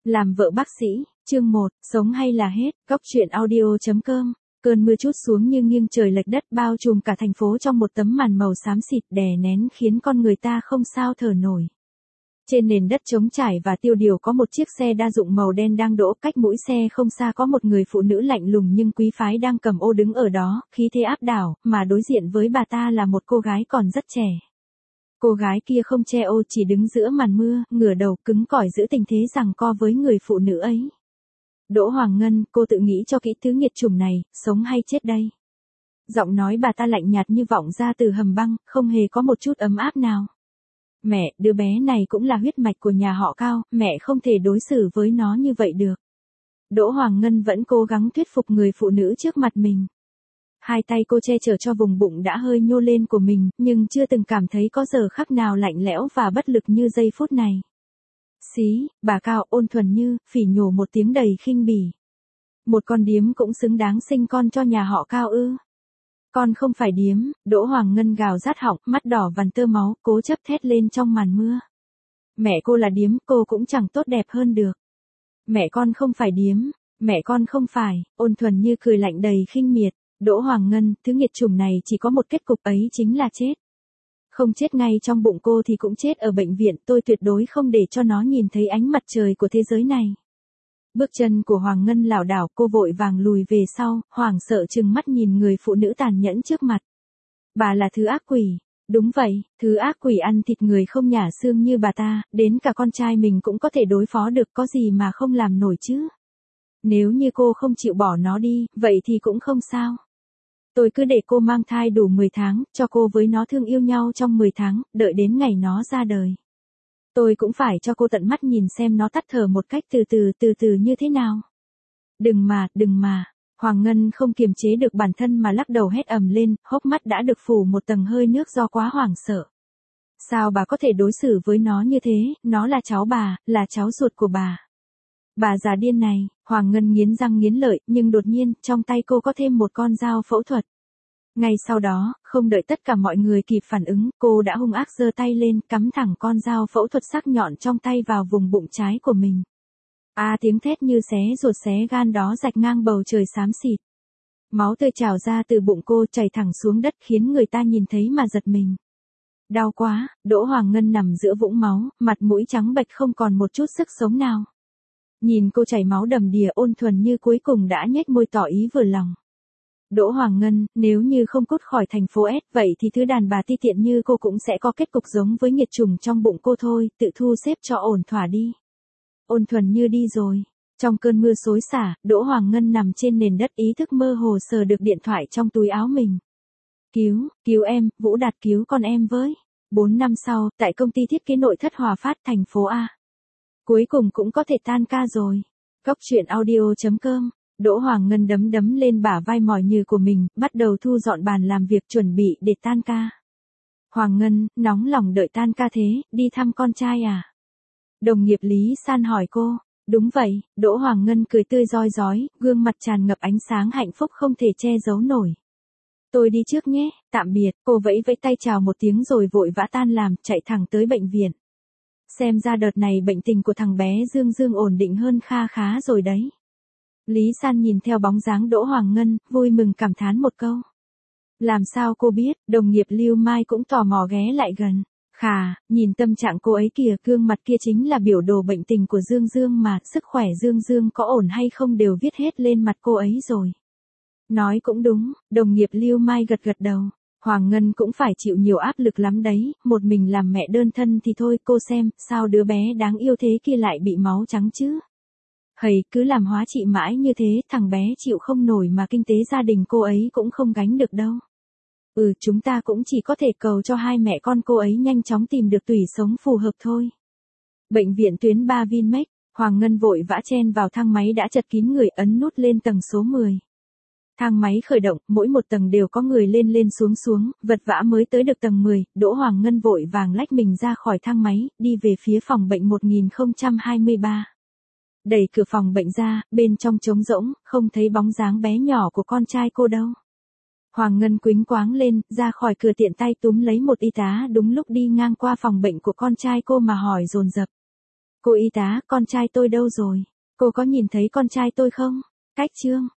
Làm vợ bác sĩ, chương 1, sống hay là hết, góc truyện audio.com. Cơn mưa trút xuống như nghiêng trời lệch đất bao trùm cả thành phố trong một tấm màn màu xám xịt đè nén khiến con người ta không sao thở nổi. Trên nền đất trống trải và tiêu điều có một chiếc xe đa dụng màu đen đang đỗ, cách mũi xe không xa có một người phụ nữ lạnh lùng nhưng quý phái đang cầm ô đứng ở đó, khí thế áp đảo, mà đối diện với bà ta là một cô gái còn rất trẻ. Cô gái kia không che ô, chỉ đứng giữa màn mưa, ngửa đầu cứng cỏi giữ tình thế giằng co với người phụ nữ ấy. Đỗ Hoàng Ngân, cô tự nghĩ cho kỹ thứ nghiệt chủng này, sống hay chết đây? Giọng nói bà ta lạnh nhạt như vọng ra từ hầm băng, không hề có một chút ấm áp nào. Mẹ, đứa bé này cũng là huyết mạch của nhà họ Cao, mẹ không thể đối xử với nó như vậy được. Đỗ Hoàng Ngân vẫn cố gắng thuyết phục người phụ nữ trước mặt mình. Hai tay cô che chở cho vùng bụng đã hơi nhô lên của mình, nhưng chưa từng cảm thấy có giờ khắc nào lạnh lẽo và bất lực như giây phút này. Xí, bà Cao, ôn thuần như, phỉ nhổ một tiếng đầy khinh bỉ. Một con điếm cũng xứng đáng sinh con cho nhà họ Cao ư? Con không phải điếm, Đỗ Hoàng Ngân gào rát họng, mắt đỏ vằn tơ máu, cố chấp thét lên trong màn mưa. Mẹ cô là điếm, cô cũng chẳng tốt đẹp hơn được. Mẹ con không phải điếm, mẹ con không phải, ôn thuần như cười lạnh đầy khinh miệt. Đỗ Hoàng Ngân, thứ nghiệt chủng này chỉ có một kết cục ấy chính là chết. Không chết ngay trong bụng cô thì cũng chết ở bệnh viện, tôi tuyệt đối không để cho nó nhìn thấy ánh mặt trời của thế giới này. Bước chân của Hoàng Ngân lảo đảo, cô vội vàng lùi về sau, hoảng sợ trừng mắt nhìn người phụ nữ tàn nhẫn trước mặt. Bà là thứ ác quỷ. Đúng vậy, thứ ác quỷ ăn thịt người không nhả xương như bà ta, đến cả con trai mình cũng có thể đối phó được, có gì mà không làm nổi chứ. Nếu như cô không chịu bỏ nó đi, vậy thì cũng không sao. Tôi cứ để cô mang thai đủ 10 tháng, cho cô với nó thương yêu nhau trong 10 tháng, đợi đến ngày nó ra đời. Tôi cũng phải cho cô tận mắt nhìn xem nó tắt thở một cách từ từ như thế nào. Đừng mà, Hoàng Ngân không kiềm chế được bản thân mà lắc đầu hét ầm lên, hốc mắt đã được phủ một tầng hơi nước do quá hoảng sợ. Sao bà có thể đối xử với nó như thế, nó là cháu bà, là cháu ruột của bà. Bà già điên này, Hoàng Ngân nghiến răng nghiến lợi, nhưng đột nhiên, trong tay cô có thêm một con dao phẫu thuật. Ngay sau đó, không đợi tất cả mọi người kịp phản ứng, cô đã hung ác giơ tay lên, cắm thẳng con dao phẫu thuật sắc nhọn trong tay vào vùng bụng trái của mình. Tiếng thét như xé ruột xé gan đó rạch ngang bầu trời xám xịt. Máu tươi trào ra từ bụng cô chảy thẳng xuống đất khiến người ta nhìn thấy mà giật mình. Đau quá, Đỗ Hoàng Ngân nằm giữa vũng máu, mặt mũi trắng bệch không còn một chút sức sống nào. Nhìn cô chảy máu đầm đìa, ôn thuần như cuối cùng đã nhếch môi tỏ ý vừa lòng. Đỗ Hoàng Ngân, nếu như không cút khỏi thành phố S, vậy thì thứ đàn bà ti tiện như cô cũng sẽ có kết cục giống với nghiệt chủng trong bụng cô thôi, tự thu xếp cho ổn thỏa đi. Ôn thuần như đi rồi. Trong cơn mưa xối xả, Đỗ Hoàng Ngân nằm trên nền đất, ý thức mơ hồ sờ được điện thoại trong túi áo mình. Cứu em, Vũ Đạt cứu con em với. 4 năm sau, tại công ty thiết kế nội thất Hòa Phát thành phố A. Cuối cùng cũng có thể tan ca rồi. Góc truyện audio.com. Đỗ Hoàng Ngân đấm lên bả vai mỏi nhừ của mình, bắt đầu thu dọn bàn làm việc chuẩn bị để tan ca. Hoàng Ngân, nóng lòng đợi tan ca thế, đi thăm con trai à? Đồng nghiệp Lý San hỏi cô. Đúng vậy, Đỗ Hoàng Ngân cười tươi rói rói, gương mặt tràn ngập ánh sáng hạnh phúc không thể che giấu nổi. Tôi đi trước nhé, tạm biệt, cô vẫy tay chào một tiếng rồi vội vã tan làm, chạy thẳng tới bệnh viện. Xem ra đợt này bệnh tình của thằng bé Dương ổn định hơn khá rồi đấy. Lý San nhìn theo bóng dáng Đỗ Hoàng Ngân, vui mừng cảm thán một câu. Làm sao cô biết, đồng nghiệp Lưu Mai cũng tò mò ghé lại gần. Khà, nhìn tâm trạng cô ấy kìa, gương mặt kia chính là biểu đồ bệnh tình của Dương mà, sức khỏe Dương có ổn hay không đều viết hết lên mặt cô ấy rồi. Nói cũng đúng, đồng nghiệp Lưu Mai gật đầu. Hoàng Ngân cũng phải chịu nhiều áp lực lắm đấy, một mình làm mẹ đơn thân thì thôi, cô xem, sao đứa bé đáng yêu thế kia lại bị máu trắng chứ? Hầy, cứ làm hóa trị mãi như thế, thằng bé chịu không nổi mà kinh tế gia đình cô ấy cũng không gánh được đâu. Chúng ta cũng chỉ có thể cầu cho hai mẹ con cô ấy nhanh chóng tìm được tủy sống phù hợp thôi. Bệnh viện tuyến 3 Vinmec, Hoàng Ngân vội vã chen vào thang máy đã chật kín người, ấn nút lên tầng số 10. Thang máy khởi động, mỗi một tầng đều có người lên xuống, vật vã mới tới được tầng 10, Đỗ Hoàng Ngân vội vàng lách mình ra khỏi thang máy, đi về phía phòng bệnh 1023. Đẩy cửa phòng bệnh ra, bên trong trống rỗng, không thấy bóng dáng bé nhỏ của con trai cô đâu. Hoàng Ngân quĩnh quáng lên, ra khỏi cửa tiện tay túm lấy một y tá đúng lúc đi ngang qua phòng bệnh của con trai cô mà hỏi dồn dập. Cô y tá, con trai tôi đâu rồi? Cô có nhìn thấy con trai tôi không? Cách chương